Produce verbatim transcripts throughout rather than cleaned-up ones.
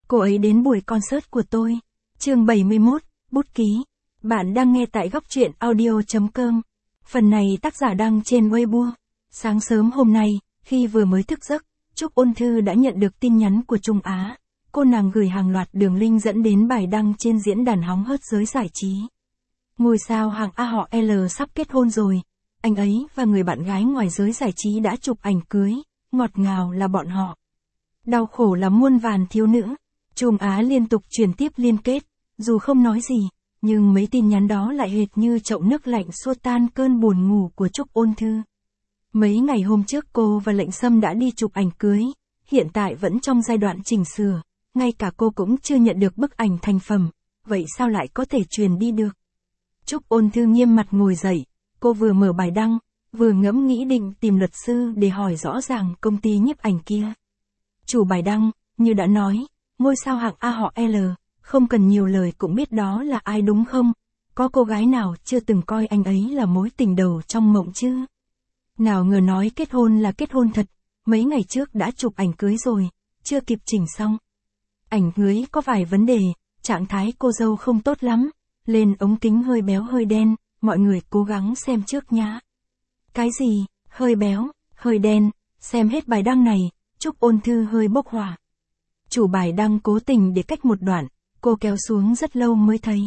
Cô ấy đến buổi concert của tôi. Chương bảy mươi mốt, bút ký. Bạn đang nghe tại góc truyện audio chấm com. Phần này tác giả đăng trên Weibo. Sáng sớm hôm nay, khi vừa mới thức giấc, Trúc Ôn Thư đã nhận được tin nhắn của Trung Á. Cô nàng gửi hàng loạt đường link dẫn đến bài đăng trên diễn đàn hóng hớt giới giải trí. Ngôi sao hàng A họ L sắp kết hôn rồi. Anh ấy và người bạn gái ngoài giới giải trí đã chụp ảnh cưới. Ngọt ngào là bọn họ. Đau khổ là muôn vàn thiếu nữ. Trung Á liên tục chuyển tiếp liên kết, dù không nói gì, nhưng mấy tin nhắn đó lại hệt như chậu nước lạnh xua tan cơn buồn ngủ của Trúc Ôn Thư. Mấy ngày hôm trước cô và Lệnh Sâm đã đi chụp ảnh cưới, hiện tại vẫn trong giai đoạn chỉnh sửa, ngay cả cô cũng chưa nhận được bức ảnh thành phẩm, vậy sao lại có thể truyền đi được? Trúc Ôn Thư nghiêm mặt ngồi dậy, cô vừa mở bài đăng, vừa ngẫm nghĩ định tìm luật sư để hỏi rõ ràng công ty nhiếp ảnh kia. Chủ bài đăng, như đã nói, ngôi sao hạng A họ L, không cần nhiều lời cũng biết đó là ai đúng không? Có cô gái nào chưa từng coi anh ấy là mối tình đầu trong mộng chứ? Nào ngờ nói kết hôn là kết hôn thật, mấy ngày trước đã chụp ảnh cưới rồi, chưa kịp chỉnh xong. Ảnh cưới có vài vấn đề, trạng thái cô dâu không tốt lắm, lên ống kính hơi béo hơi đen, mọi người cố gắng xem trước nhá. Cái gì, hơi béo, hơi đen, xem hết bài đăng này, Trúc Ôn Thư hơi bốc hỏa. Chủ bài đăng cố tình để cách một đoạn, cô kéo xuống rất lâu mới thấy.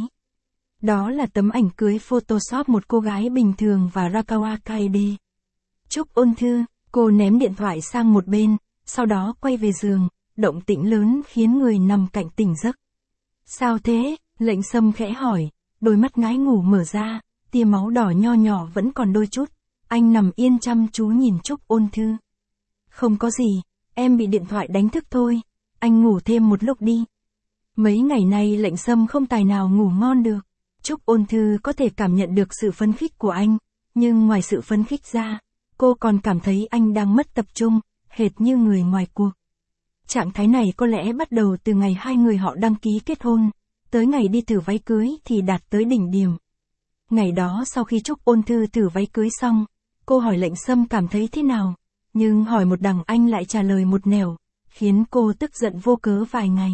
Đó là tấm ảnh cưới Photoshop một cô gái bình thường và Rakawa Kaede. Trúc Ôn Thư, cô ném điện thoại sang một bên, sau đó quay về giường, động tĩnh lớn khiến người nằm cạnh tỉnh giấc. Sao thế? Lệnh Sâm khẽ hỏi, đôi mắt ngái ngủ mở ra, tia máu đỏ nho nhỏ vẫn còn đôi chút. Anh nằm yên chăm chú nhìn Trúc Ôn Thư. Không có gì, em bị điện thoại đánh thức thôi. Anh ngủ thêm một lúc đi. Mấy ngày nay Lệnh Sâm không tài nào ngủ ngon được. Trúc Ôn Thư có thể cảm nhận được sự phấn khích của anh, nhưng ngoài sự phấn khích ra, cô còn cảm thấy anh đang mất tập trung, hệt như người ngoài cuộc. Trạng thái này có lẽ bắt đầu từ ngày hai người họ đăng ký kết hôn, tới ngày đi thử váy cưới thì đạt tới đỉnh điểm. Ngày đó sau khi Trúc Ôn Thư thử váy cưới xong, cô hỏi Lệnh Sâm cảm thấy thế nào, nhưng hỏi một đằng anh lại trả lời một nẻo, khiến cô tức giận vô cớ vài ngày.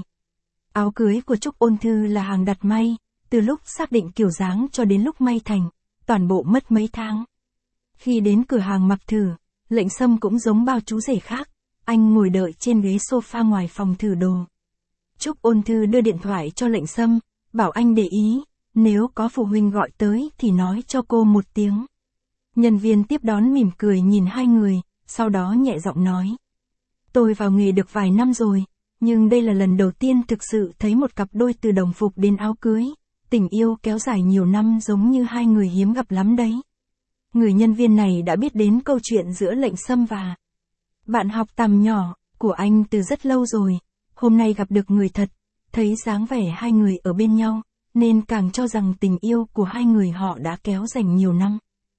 Áo cưới của Trúc Ôn Thư là hàng đặt may, từ lúc xác định kiểu dáng cho đến lúc may thành, toàn bộ mất mấy tháng. Khi đến cửa hàng mặc thử, Lệnh Sâm cũng giống bao chú rể khác, anh ngồi đợi trên ghế sofa ngoài phòng thử đồ. Trúc Ôn Thư đưa điện thoại cho Lệnh Sâm, bảo anh để ý, nếu có phụ huynh gọi tới thì nói cho cô một tiếng. Nhân viên tiếp đón mỉm cười nhìn hai người, sau đó nhẹ giọng nói. Tôi vào nghề được vài năm rồi, nhưng đây là lần đầu tiên thực sự thấy một cặp đôi từ đồng phục đến áo cưới, tình yêu kéo dài nhiều năm giống như hai người hiếm gặp lắm đấy. Người nhân viên này đã biết đến câu chuyện giữa Lệnh Sâm và bạn học tầm nhỏ của anh từ rất lâu rồi, hôm nay gặp được người thật, thấy dáng vẻ hai người ở bên nhau, nên càng cho rằng tình yêu của hai người họ đã kéo dành nhiều năm.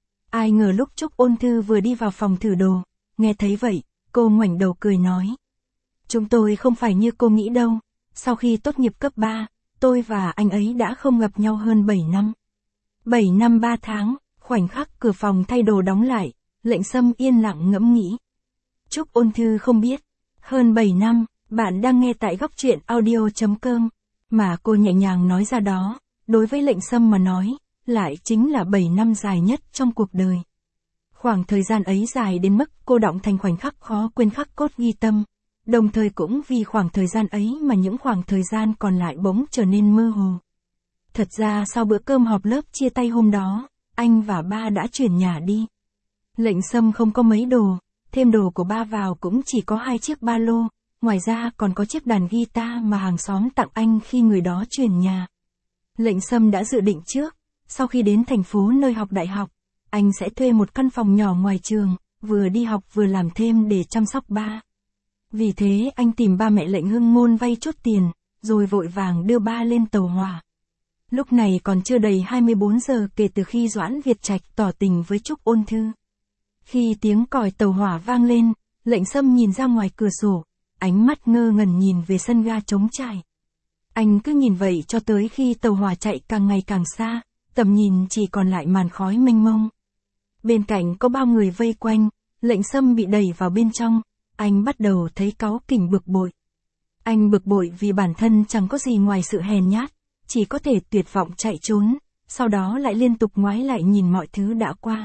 Ai ngờ lúc Trúc Ôn Thư vừa đi vào phòng thử đồ, nghe thấy vậy, cô ngoảnh đầu cười nói. Chúng tôi không phải như cô nghĩ đâu, sau khi tốt nghiệp cấp ba, tôi và anh ấy đã không gặp nhau hơn bảy năm. bảy năm ba tháng, khoảnh khắc cửa phòng thay đồ đóng lại, Lệnh Sâm yên lặng ngẫm nghĩ. Trúc Ôn Thư không biết, hơn bảy năm, bạn đang nghe tại góc truyện audio chấm com, mà cô nhẹ nhàng nói ra đó, đối với Lệnh Sâm mà nói, lại chính là bảy năm dài nhất trong cuộc đời. Khoảng thời gian ấy dài đến mức cô đọng thành khoảnh khắc khó quên khắc cốt ghi tâm, đồng thời cũng vì khoảng thời gian ấy mà những khoảng thời gian còn lại bỗng trở nên mơ hồ. Thật ra sau bữa cơm họp lớp chia tay hôm đó, anh và ba đã chuyển nhà đi. Lệnh Sâm không có mấy đồ, thêm đồ của ba vào cũng chỉ có hai chiếc ba lô, ngoài ra còn có chiếc đàn guitar mà hàng xóm tặng anh khi người đó chuyển nhà. Lệnh Sâm đã dự định trước, sau khi đến thành phố nơi học đại học, anh sẽ thuê một căn phòng nhỏ ngoài trường, vừa đi học vừa làm thêm để chăm sóc ba. Vì thế anh tìm ba mẹ Lệnh Hưng Ngôn vay chút tiền, rồi vội vàng đưa ba lên tàu hỏa. Lúc này còn chưa đầy hai mươi bốn giờ kể từ khi Doãn Việt Trạch tỏ tình với Trúc Ôn Thư. Khi tiếng còi tàu hỏa vang lên, Lệnh Sâm nhìn ra ngoài cửa sổ, ánh mắt ngơ ngẩn nhìn về sân ga trống trải. Anh cứ nhìn vậy cho tới khi tàu hỏa chạy càng ngày càng xa, tầm nhìn chỉ còn lại màn khói mênh mông. Bên cạnh có bao người vây quanh, Lệnh Sâm bị đẩy vào bên trong, anh bắt đầu thấy cáu kỉnh bực bội. Anh bực bội vì bản thân chẳng có gì ngoài sự hèn nhát, chỉ có thể tuyệt vọng chạy trốn, sau đó lại liên tục ngoái lại nhìn mọi thứ đã qua.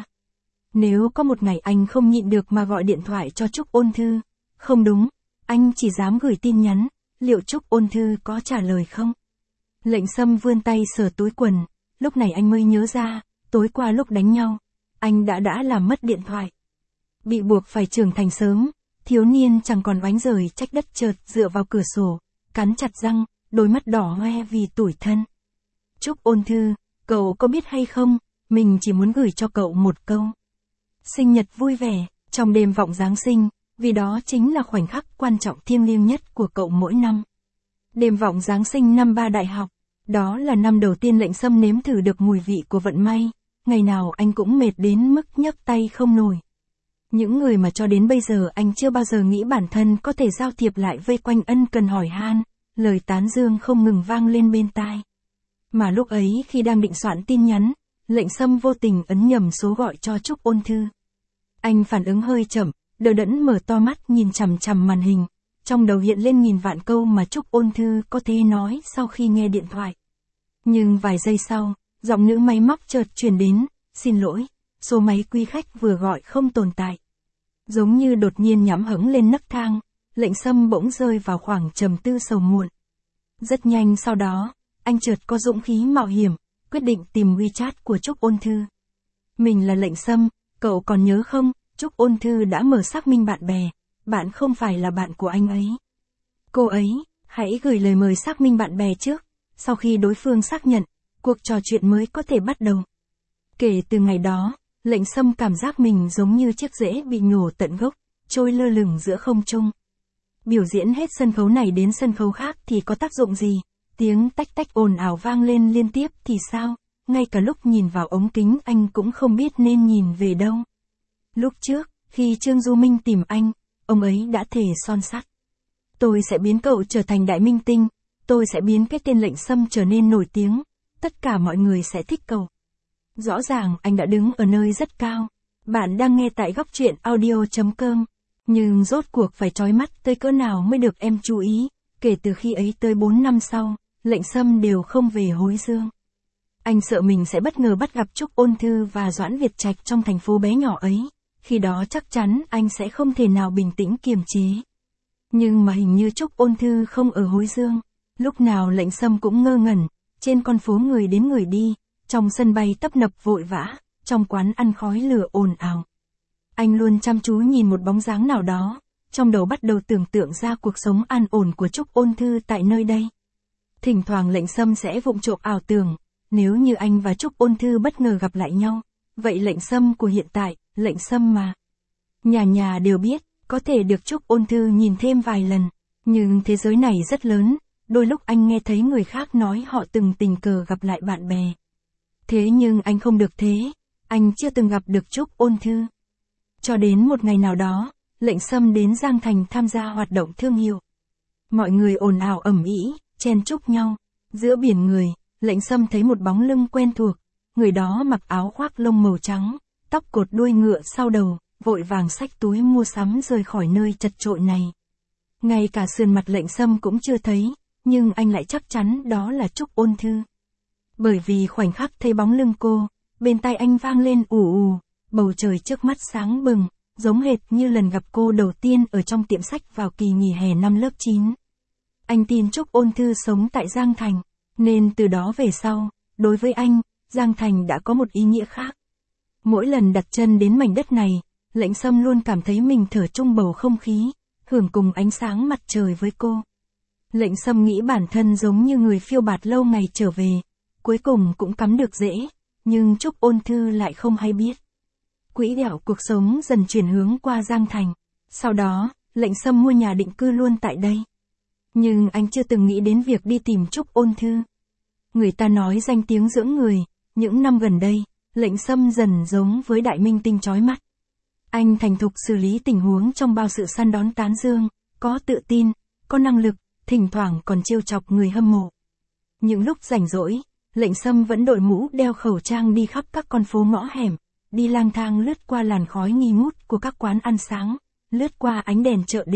Nếu có một ngày anh không nhịn được mà gọi điện thoại cho Trúc Ôn Thư, không đúng, anh chỉ dám gửi tin nhắn, liệu Trúc Ôn Thư có trả lời không? Lệnh Sâm vươn tay sờ túi quần, lúc này anh mới nhớ ra, tối qua lúc đánh nhau, anh đã đã làm mất điện thoại. Bị buộc phải trưởng thành sớm, thiếu niên chẳng còn oánh rời trách đất chợt dựa vào cửa sổ, cắn chặt răng, đôi mắt đỏ hoe vì tủi thân. Trúc Ôn Thư, cậu có biết hay không, mình chỉ muốn gửi cho cậu một câu. Sinh nhật vui vẻ, trong đêm vọng Giáng sinh, vì đó chính là khoảnh khắc quan trọng thiêng liêng nhất của cậu mỗi năm. Đêm vọng Giáng sinh năm ba đại học, đó là năm đầu tiên Lệnh Sâm nếm thử được mùi vị của vận may, ngày nào anh cũng mệt đến mức nhấc tay không nổi. Những người mà cho đến bây giờ anh chưa bao giờ nghĩ bản thân có thể giao thiệp lại vây quanh ân cần hỏi han, lời tán dương không ngừng vang lên bên tai. Mà lúc ấy khi đang định soạn tin nhắn, Lệnh Sâm vô tình ấn nhầm số gọi cho Trúc Ôn Thư. Anh phản ứng hơi chậm, đờ đẫn mở to mắt nhìn chằm chằm màn hình, trong đầu hiện lên nghìn vạn câu mà Trúc Ôn Thư có thể nói sau khi nghe điện thoại. Nhưng vài giây sau, giọng nữ máy móc chợt truyền đến, xin lỗi, số máy quý khách vừa gọi không tồn tại. Giống như đột nhiên nhắm hững lên nấc thang, Lệnh Sâm bỗng rơi vào khoảng trầm tư sầu muộn. Rất nhanh sau đó, anh chợt có dũng khí mạo hiểm, quyết định tìm WeChat của Trúc Ôn Thư. Mình là Lệnh Sâm, cậu còn nhớ không, Trúc Ôn Thư đã mở xác minh bạn bè, bạn không phải là bạn của anh ấy. Cô ấy, hãy gửi lời mời xác minh bạn bè trước, sau khi đối phương xác nhận, cuộc trò chuyện mới có thể bắt đầu. Kể từ ngày đó, Lệnh Sâm cảm giác mình giống như chiếc rễ bị nhổ tận gốc, trôi lơ lửng giữa không trung. Biểu diễn hết sân khấu này đến sân khấu khác thì có tác dụng gì? Tiếng tách tách ồn ào vang lên liên tiếp thì sao? Ngay cả lúc nhìn vào ống kính anh cũng không biết nên nhìn về đâu. Lúc trước, khi Trương Du Minh tìm anh, ông ấy đã thề son sắt. Tôi sẽ biến cậu trở thành đại minh tinh, tôi sẽ biến cái tên Lệnh Sâm trở nên nổi tiếng, tất cả mọi người sẽ thích cậu. Rõ ràng anh đã đứng ở nơi rất cao. Bạn đang nghe tại góc truyện audio chấm com. Nhưng rốt cuộc phải trói mắt tới cỡ nào mới được em chú ý, kể từ khi ấy tới bốn năm sau, Lệnh Sâm đều không về Hối Dương. Anh sợ mình sẽ bất ngờ bắt gặp Trúc Ôn Thư và Doãn Việt Trạch trong thành phố bé nhỏ ấy, khi đó chắc chắn anh sẽ không thể nào bình tĩnh kiềm chế. Nhưng mà hình như Trúc Ôn Thư không ở Hối Dương, lúc nào Lệnh Sâm cũng ngơ ngẩn, trên con phố người đến người đi, trong sân bay tấp nập vội vã, trong quán ăn khói lửa ồn ào. Anh luôn chăm chú nhìn một bóng dáng nào đó, trong đầu bắt đầu tưởng tượng ra cuộc sống an ổn của Trúc Ôn Thư tại nơi đây. Thỉnh thoảng Lệnh Sâm sẽ vụng trộm ảo tưởng, nếu như anh và Trúc Ôn Thư bất ngờ gặp lại nhau, vậy Lệnh Sâm của hiện tại, Lệnh Sâm mà nhà nhà đều biết, có thể được Trúc Ôn Thư nhìn thêm vài lần, nhưng thế giới này rất lớn, đôi lúc anh nghe thấy người khác nói họ từng tình cờ gặp lại bạn bè. Thế nhưng anh không được thế, anh chưa từng gặp được Trúc Ôn Thư. Cho đến một ngày nào đó, Lệnh Sâm đến Giang Thành tham gia hoạt động thương hiệu. Mọi người ồn ào ầm ĩ, chen chúc nhau. Giữa biển người, Lệnh Sâm thấy một bóng lưng quen thuộc. Người đó mặc áo khoác lông màu trắng, tóc cột đuôi ngựa sau đầu, vội vàng xách túi mua sắm rời khỏi nơi chật chội này. Ngay cả sườn mặt Lệnh Sâm cũng chưa thấy, nhưng anh lại chắc chắn đó là Trúc Ôn Thư. Bởi vì khoảnh khắc thấy bóng lưng cô, bên tai anh vang lên ù ù, bầu trời trước mắt sáng bừng, giống hệt như lần gặp cô đầu tiên ở trong tiệm sách vào kỳ nghỉ hè năm lớp chín. Anh tin Trúc Ôn Thư sống tại Giang Thành, nên từ đó về sau, đối với anh, Giang Thành đã có một ý nghĩa khác. Mỗi lần đặt chân đến mảnh đất này, Lệnh Sâm luôn cảm thấy mình thở chung bầu không khí, hưởng cùng ánh sáng mặt trời với cô. Lệnh Sâm nghĩ bản thân giống như người phiêu bạt lâu ngày trở về, cuối cùng cũng cắm được rễ, nhưng Trúc Ôn Thư lại không hay biết. Quỹ đạo cuộc sống dần chuyển hướng qua Giang Thành. Sau đó, Lệnh Sâm mua nhà định cư luôn tại đây. Nhưng anh chưa từng nghĩ đến việc đi tìm Trúc Ôn Thư. Người ta nói danh tiếng dưỡng người, những năm gần đây, Lệnh Sâm dần giống với đại minh tinh chói mắt. Anh thành thục xử lý tình huống trong bao sự săn đón tán dương, có tự tin, có năng lực, thỉnh thoảng còn trêu chọc người hâm mộ. Những lúc rảnh rỗi, Lệnh Sâm vẫn đội mũ đeo khẩu trang đi khắp các con phố ngõ hẻm, đi lang thang lướt qua làn khói nghi ngút của các quán ăn sáng, lướt qua ánh đèn chợ đêm,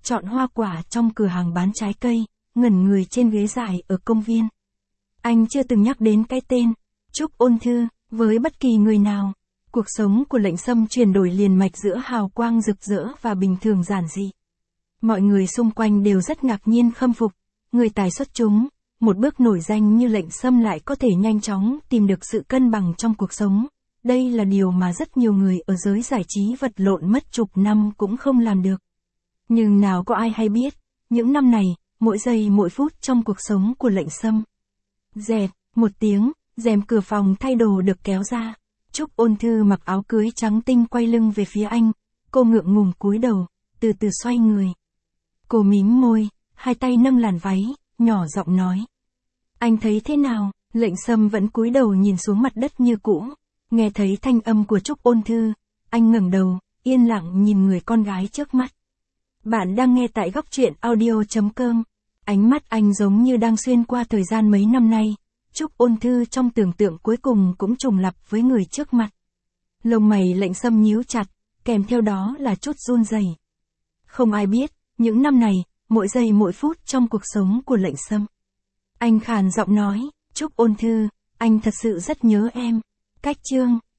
chọn hoa quả trong cửa hàng bán trái cây, ngẩn người trên ghế dài ở công viên. Anh chưa từng nhắc đến cái tên Trúc Ôn Thư với bất kỳ người nào. Cuộc sống của Lệnh Sâm chuyển đổi liền mạch giữa hào quang rực rỡ và bình thường giản dị. Mọi người xung quanh đều rất ngạc nhiên khâm phục. Người tài xuất chúng, một bước nổi danh như Lệnh Sâm lại có thể nhanh chóng tìm được sự cân bằng trong cuộc sống. Đây là điều mà rất nhiều người ở giới giải trí vật lộn mất chục năm cũng không làm được. Nhưng nào có ai hay biết, những năm này, mỗi giây mỗi phút trong cuộc sống của Lệnh Sâm. Dẹt, một tiếng, rèm cửa phòng thay đồ được kéo ra. Trúc Ôn Thư mặc áo cưới trắng tinh quay lưng về phía anh. Cô ngượng ngùng cúi đầu, từ từ xoay người. Cô mím môi, hai tay nâng làn váy, nhỏ giọng nói. Anh thấy thế nào? Lệnh Sâm vẫn cúi đầu nhìn xuống mặt đất như cũ. Nghe thấy thanh âm của Trúc Ôn Thư, anh ngẩng đầu, yên lặng nhìn người con gái trước mắt. Bạn đang nghe tại góc truyện audio chấm com. Ánh mắt anh giống như đang xuyên qua thời gian mấy năm nay. Trúc Ôn Thư trong tưởng tượng cuối cùng cũng trùng lặp với người trước mặt. Lông mày Lệnh Sâm nhíu chặt, kèm theo đó là chút run rẩy. Không ai biết, những năm này, mỗi giây mỗi phút trong cuộc sống của Lệnh Sâm. Anh khàn giọng nói, Trúc Ôn Thư, anh thật sự rất nhớ em. Cách chương